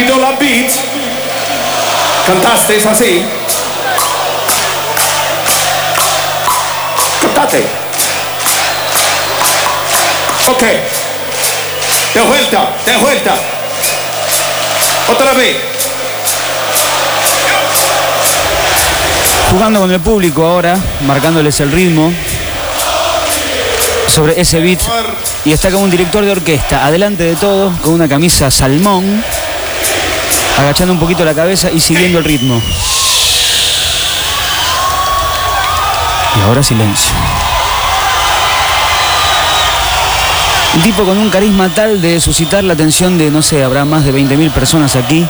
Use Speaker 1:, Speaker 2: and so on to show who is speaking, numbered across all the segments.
Speaker 1: $20 beat. ¿Cantaste así? Cantate. Ok. De vuelta. Otra vez.
Speaker 2: Jugando con el público ahora, marcándoles el ritmo sobre ese beat. Y está como un director de orquesta, adelante de todo, con una camisa salmón, agachando un poquito la cabeza y siguiendo el ritmo. Y ahora silencio. Un tipo con un carisma tal de suscitar la atención de, no sé, habrá más de 20.000 personas aquí.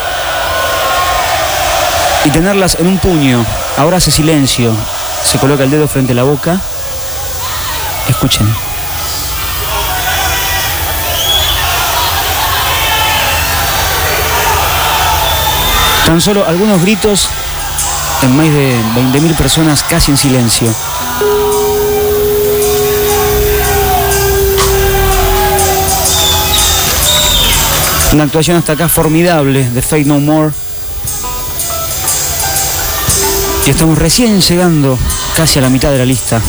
Speaker 2: Y tenerlas en un puño. Ahora hace silencio. Se coloca el dedo frente a la boca. Escuchen. Tan solo algunos gritos en más de 20.000 personas casi en silencio. Una actuación hasta acá formidable de Faith No More. Y estamos recién llegando casi a la mitad de la lista.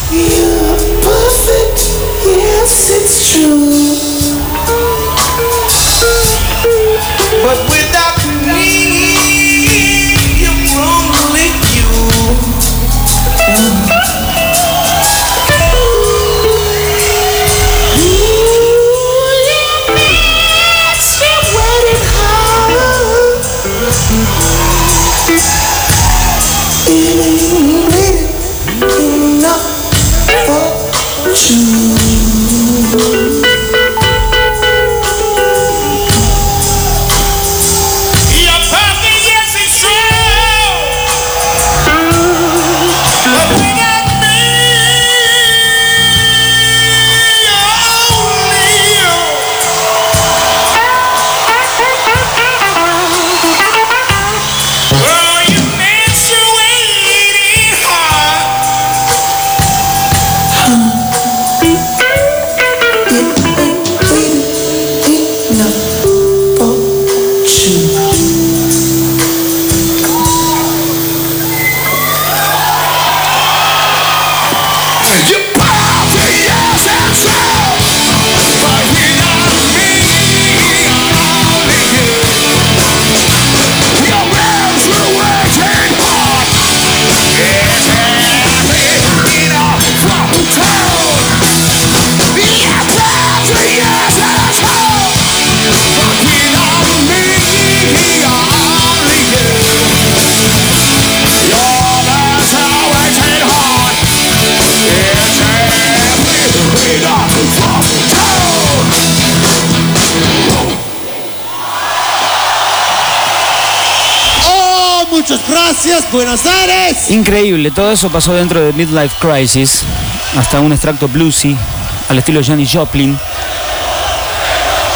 Speaker 3: Muchas gracias, Buenos Aires.
Speaker 2: Increíble, todo eso pasó dentro de Midlife Crisis, hasta un extracto bluesy al estilo Janis Joplin.